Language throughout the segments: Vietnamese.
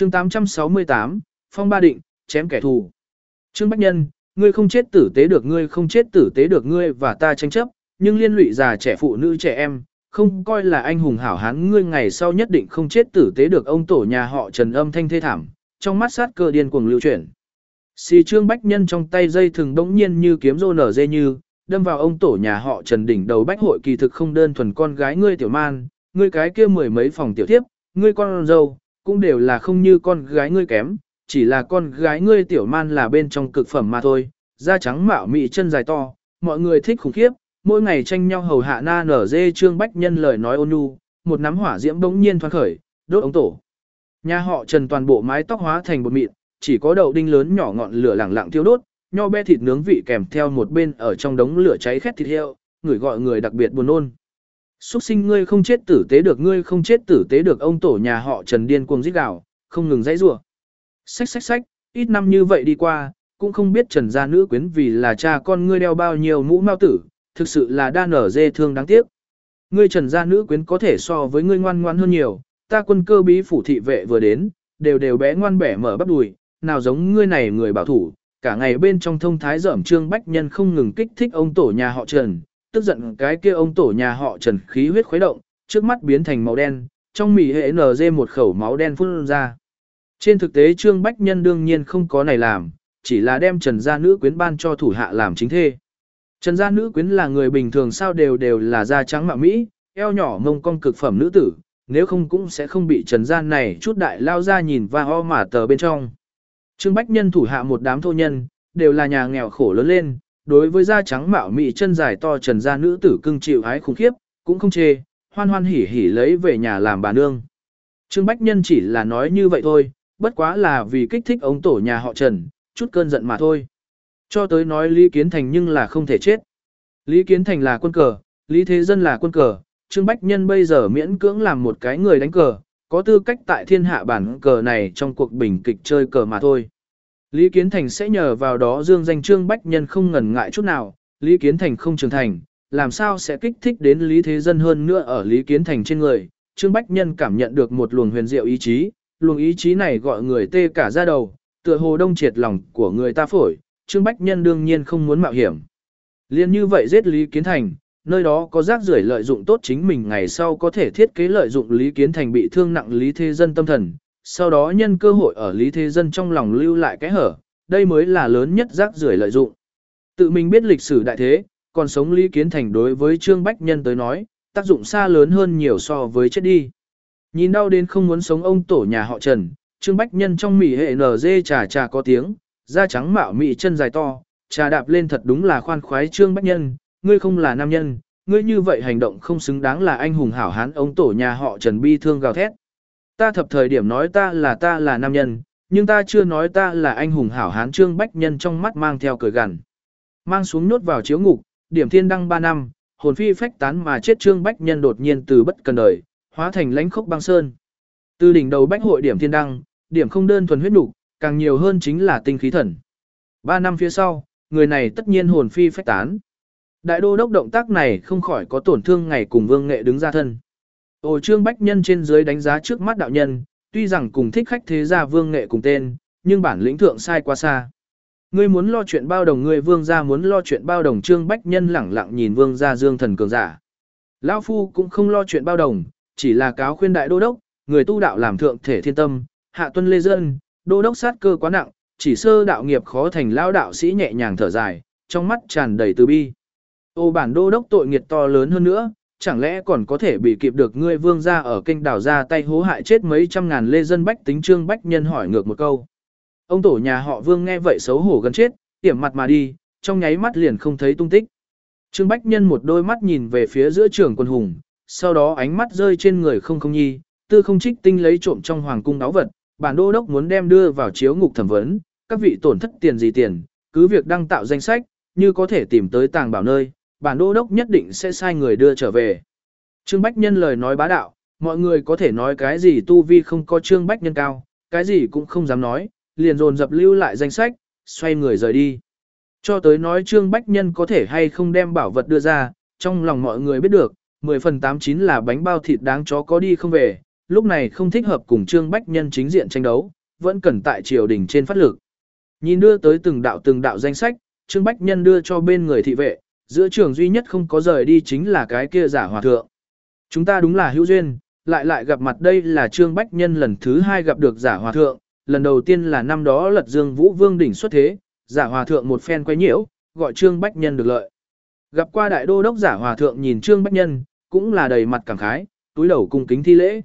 Chương 868, Phong Ba Định, chém kẻ thù. Trương Bách Nhân, ngươi không chết tử tế được, ngươi không chết tử tế được, ngươi và ta tranh chấp, nhưng liên lụy già trẻ phụ nữ trẻ em, không coi là anh hùng hảo hán, ngươi ngày sau nhất định không chết tử tế được. Ông tổ nhà họ Trần âm thanh thê thảm, trong mắt sát cơ điên cuồng lưu chuyển. Xì Trương Bách Nhân trong tay dây thừng đống nhiên như kiếm rô nở dê như, đâm vào ông tổ nhà họ Trần đỉnh đầu. Bách hội kỳ thực không đơn thuần con gái ngươi tiểu man, ngươi cái kia mười mấy phòng tiểu thiếp, ngươi con dâu, cũng đều là không như con gái ngươi kém, chỉ là con gái ngươi tiểu man là bên trong cực phẩm mà thôi, da trắng mạo mị chân dài to, mọi người thích khủng khiếp, mỗi ngày tranh nhau hầu hạ na nở dê. Trương Bách Nhân lời nói ôn nhu, một nắm hỏa diễm bỗng nhiên thoáng khởi, đốt ông tổ. Nhà họ Trần toàn bộ mái tóc hóa thành bột mịn, chỉ có đậu đinh lớn nhỏ ngọn lửa lẳng lặng thiêu đốt, nho be thịt nướng vị kèm theo một bên ở trong đống lửa cháy khét thịt heo, người gọi người đặc biệt buồn nôn. Súc sinh, ngươi không chết tử tế được, ngươi không chết tử tế được. Ông tổ nhà họ Trần điên cuồng rít gào, không ngừng dãy rủa. Xách, ít năm như vậy đi qua, cũng không biết Trần gia nữ quyến vì là cha con ngươi đeo bao nhiêu mũ mao tử, thực sự là đa nở dê thương đáng tiếc. Ngươi Trần gia nữ quyến có thể so với ngươi ngoan ngoãn hơn nhiều, ta Quân Cơ bí phủ thị vệ vừa đến, đều bé ngoan bẻ mở bắp đùi, nào giống ngươi này người bảo thủ, cả ngày bên trong thông thái dởm. Trương Bách Nhân không ngừng kích thích ông tổ nhà họ Trần, tức giận cái kia ông tổ nhà họ Trần khí huyết khuấy động, trước mắt biến thành màu đen, trong mì hệ NG một khẩu máu đen phun ra. Trên thực tế Trương Bách Nhân đương nhiên không có này làm, chỉ là đem Trần gia nữ quyến ban cho thủ hạ làm chính thê. Trần gia nữ quyến là người bình thường sao, đều là da trắng mạo mỹ, eo nhỏ mông cong cực phẩm nữ tử, nếu không cũng sẽ không bị Trần gia này chút đại lao ra nhìn và ho mà tờ bên trong. Trương Bách Nhân thủ hạ một đám thô nhân, đều là nhà nghèo khổ lớn lên, đối với da trắng mạo mị chân dài to Trần gia nữ tử cưng chịu ái khủng khiếp, cũng không chê, hoan hoan hỉ hỉ lấy về nhà làm bà nương. Trương Bách Nhân chỉ là nói như vậy thôi, bất quá là vì kích thích ông tổ nhà họ Trần, chút cơn giận mà thôi. Cho tới nói Lý Kiến Thành nhưng là không thể chết. Lý Kiến Thành là quân cờ, Lý Thế Dân là quân cờ, Trương Bách Nhân bây giờ miễn cưỡng làm một cái người đánh cờ, có tư cách tại thiên hạ bản cờ này trong cuộc bình kịch chơi cờ mà thôi. Lý Kiến Thành sẽ nhờ vào đó dương danh Trương Bách Nhân không ngần ngại chút nào, Lý Kiến Thành không trưởng thành, làm sao sẽ kích thích đến Lý Thế Dân hơn nữa ở Lý Kiến Thành trên người. Trương Bách Nhân cảm nhận được một luồng huyền diệu ý chí, luồng ý chí này gọi người tê cả da đầu, tựa hồ đông triệt lòng của người ta phổi. Trương Bách Nhân đương nhiên không muốn mạo hiểm. Liên như vậy giết Lý Kiến Thành, nơi đó có rác rưởi lợi dụng tốt chính mình ngày sau có thể thiết kế lợi dụng Lý Kiến Thành bị thương nặng Lý Thế Dân tâm thần, sau đó nhân cơ hội ở Lý Thế Dân trong lòng lưu lại cái hở, đây mới là lớn nhất rác rưởi lợi dụng. Tự mình biết lịch sử đại thế, còn sống Lý Kiến Thành đối với Trương Bách Nhân tới nói, tác dụng xa lớn hơn nhiều so với chết đi. Nhìn đau đến không muốn sống ông tổ nhà họ Trần, Trương Bách Nhân trong mỉ hệ NG trà có tiếng, da trắng mạo mị chân dài to, trà đạp lên thật đúng là khoan khoái. Trương Bách Nhân, ngươi không là nam nhân, ngươi như vậy hành động không xứng đáng là anh hùng hảo hán. Ông tổ nhà họ Trần bi thương gào thét. Ta thập thời điểm nói ta là nam nhân, nhưng ta chưa nói ta là anh hùng hảo hán. Trương Bách Nhân trong mắt mang theo cười gằn. Mang xuống nhốt vào chiếu ngục, điểm thiên đăng 3 năm, hồn phi phách tán mà chết. Trương Bách Nhân đột nhiên từ bất cần đời, hóa thành lãnh khốc băng sơn. Từ đỉnh đầu bách hội điểm thiên đăng, điểm không đơn thuần huyết nục, càng nhiều hơn chính là tinh khí thần. 3 năm phía sau, người này tất nhiên hồn phi phách tán. Đại đô đốc động tác này không khỏi có tổn thương ngày cùng Vương Nghệ đứng ra thân. Trương Bách Nhân trên dưới đánh giá trước mắt đạo nhân, tuy rằng cùng thích khách thế gia Vương Nghệ cùng tên, nhưng bản lĩnh thượng sai quá xa. Ngươi muốn lo chuyện bao đồng, ngươi Vương gia muốn lo chuyện bao đồng. Trương Bách Nhân lẳng lặng nhìn Vương gia Dương thần cường giả. Lão phu cũng không lo chuyện bao đồng, chỉ là cáo khuyên đại đô đốc, người tu đạo làm thượng thể thiên tâm, hạ tuân lê dân, đô đốc sát cơ quá nặng, chỉ sơ đạo nghiệp khó thành. Lão đạo sĩ nhẹ nhàng thở dài, trong mắt tràn đầy từ bi. Bản đô đốc tội nghiệt to lớn hơn nữa, chẳng lẽ còn có thể bị kịp được ngươi Vương gia ở kênh đảo ra tay hố hại chết mấy trăm ngàn lê dân bách tính? Trương Bách Nhân hỏi ngược một câu. Ông tổ nhà họ Vương nghe vậy xấu hổ gần chết, tiểm mặt mà đi, trong nháy mắt liền không thấy tung tích. Trương Bách Nhân một đôi mắt nhìn về phía giữa trường quân hùng, sau đó ánh mắt rơi trên người không nhi, tư không trích tinh lấy trộm trong hoàng cung đáo vật, bản đô đốc muốn đem đưa vào chiếu ngục thẩm vấn, các vị tổn thất tiền gì tiền, cứ việc đăng tạo danh sách, như có thể tìm tới tàng bảo nơi, bản đô đốc nhất định sẽ sai người đưa trở về. Trương Bách Nhân lời nói bá đạo, mọi người có thể nói cái gì tu vi không có Trương Bách Nhân cao, cái gì cũng không dám nói, liền dồn dập lưu lại danh sách, xoay người rời đi. Cho tới nói Trương Bách Nhân có thể hay không đem bảo vật đưa ra, trong lòng mọi người biết được, 10 phần 89 là bánh bao thịt đáng chó có đi không về, lúc này không thích hợp cùng Trương Bách Nhân chính diện tranh đấu, vẫn cần tại triều đình trên phát lực. Nhìn đưa tới từng đạo danh sách, Trương Bách Nhân đưa cho bên người thị vệ, giữa trường duy nhất không có rời đi chính là cái kia giả hòa thượng. Chúng ta đúng là hữu duyên, lại gặp mặt, đây là Trương Bách Nhân lần thứ 2 gặp được giả hòa thượng, lần đầu tiên là năm đó Lật Dương Vũ Vương đỉnh xuất thế, giả hòa thượng một phen quấy nhiễu, gọi Trương Bách Nhân được lợi. Gặp qua đại đô đốc, giả hòa thượng nhìn Trương Bách Nhân, cũng là đầy mặt cảm khái, túi đầu cung kính thi lễ.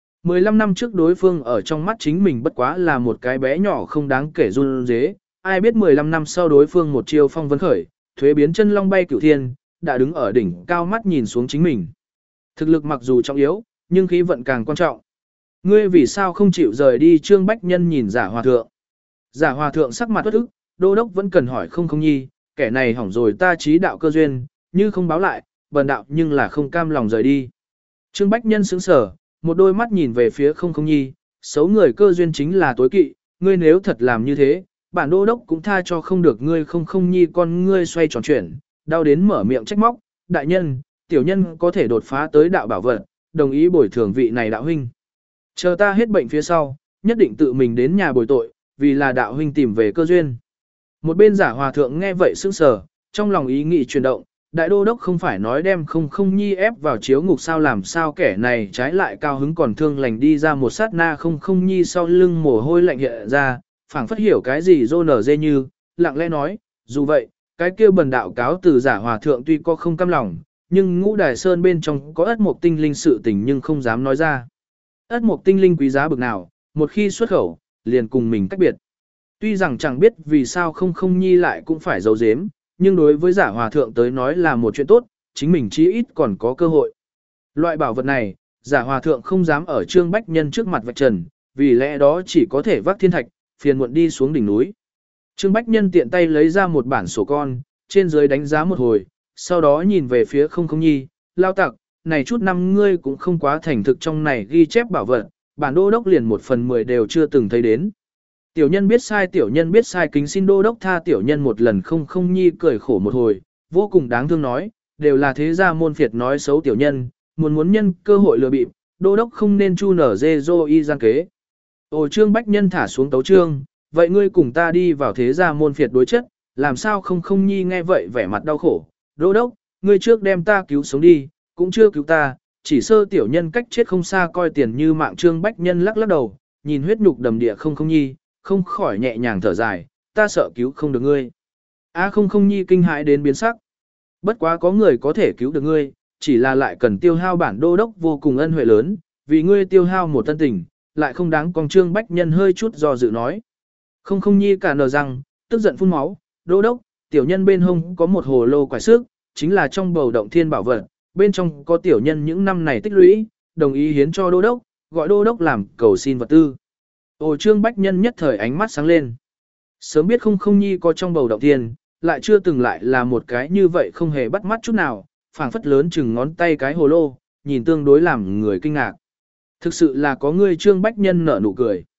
15 năm trước đối phương ở trong mắt chính mình bất quá là một cái bé nhỏ không đáng kể run rế, ai biết 15 năm sau đối phương một chiêu phong vân khởi, thuế biến chân long bay cửu thiên, đã đứng ở đỉnh cao mắt nhìn xuống chính mình. Thực lực mặc dù trọng yếu, nhưng khí vận càng quan trọng. Ngươi vì sao không chịu rời đi? Trương Bách Nhân nhìn giả hòa thượng. Giả hòa thượng sắc mặt uất ức, đô đốc vẫn cần hỏi không nhi, kẻ này hỏng rồi ta trí đạo cơ duyên, như không báo lại, bần đạo nhưng là không cam lòng rời đi. Trương Bách Nhân sững sờ, một đôi mắt nhìn về phía không nhi, xấu người cơ duyên chính là tối kỵ, ngươi nếu thật làm như thế, bản đô đốc cũng tha cho không được ngươi. Không nhi con ngươi xoay tròn chuyển, đau đến mở miệng trách móc, đại nhân, tiểu nhân có thể đột phá tới đạo bảo vật, đồng ý bồi thường vị này đạo huynh. Chờ ta hết bệnh phía sau, nhất định tự mình đến nhà bồi tội, vì là đạo huynh tìm về cơ duyên. Một bên giả hòa thượng nghe vậy sững sờ, trong lòng ý nghĩ chuyển động, đại đô đốc không phải nói đem không nhi ép vào chiếu ngục sao, làm sao kẻ này trái lại cao hứng còn thương lành đi ra. Một sát na không nhi sau lưng mồ hôi lạnh hiện ra, phảng phất hiểu cái gì rô nở dê như, lặng lẽ nói, dù vậy, cái kia bần đạo cáo từ giả hòa thượng tuy có không cam lòng, nhưng Ngũ Đài Sơn bên trong có ất mộc tinh linh sự tình nhưng không dám nói ra. Ất mộc tinh linh quý giá bực nào, một khi xuất khẩu, liền cùng mình cách biệt. Tuy rằng chẳng biết vì sao không nhi lại cũng phải giấu giếm, nhưng đối với giả hòa thượng tới nói là một chuyện tốt, chính mình chí ít còn có cơ hội. Loại bảo vật này, giả hòa thượng không dám ở Trương Bách Nhân trước mặt vạch trần, vì lẽ đó chỉ có thể vác thiên thạch, phiền muộn đi xuống đỉnh núi. Trương Bách Nhân tiện tay lấy ra một bản sổ con, trên dưới đánh giá một hồi, sau đó nhìn về phía không nhi, lao tặc, này chút năm ngươi cũng không quá thành thực trong này ghi chép bảo vật, bản đô đốc liền 1/10 đều chưa từng thấy đến. Tiểu nhân biết sai, kính xin đô đốc tha tiểu nhân một lần. Không nhi cười khổ một hồi, vô cùng đáng thương nói, đều là thế gia môn phiệt nói xấu tiểu nhân, muốn nhân cơ hội lừa bịp, đô đốc không nên chu nở dê dô y gian kế. Ồ, Trương Bách Nhân thả xuống tấu chương, vậy ngươi cùng ta đi vào thế gia môn phiệt đối chất, làm sao không nhi nghe vậy vẻ mặt đau khổ, đô đốc, ngươi trước đem ta cứu sống đi, cũng chưa cứu ta, chỉ sơ tiểu nhân cách chết không xa coi tiền như mạng. Trương Bách Nhân lắc lắc đầu, nhìn huyết nhục đầm địa không nhi, không khỏi nhẹ nhàng thở dài, ta sợ cứu không được ngươi. Không nhi kinh hãi đến biến sắc. Bất quá có người có thể cứu được ngươi, chỉ là lại cần tiêu hao bản đô đốc vô cùng ân huệ lớn, vì ngươi tiêu hao một tân tình, lại không đáng. Con Trương Bách Nhân hơi chút do dự nói. Không nhi cả nở răng, tức giận phun máu, đô đốc, tiểu nhân bên hông có một hồ lô quải sức, chính là trong bầu động thiên bảo vật, bên trong có tiểu nhân những năm này tích lũy, đồng ý hiến cho đô đốc, gọi đô đốc làm cầu xin vật tư. Ồ, Trương Bách Nhân nhất thời ánh mắt sáng lên. Sớm biết không nhi có trong bầu động thiên, lại chưa từng lại là một cái như vậy không hề bắt mắt chút nào, phảng phất lớn chừng ngón tay cái hồ lô, nhìn tương đối làm người kinh ngạc. Thực sự là có người. Trương Bách Nhân nở nụ cười.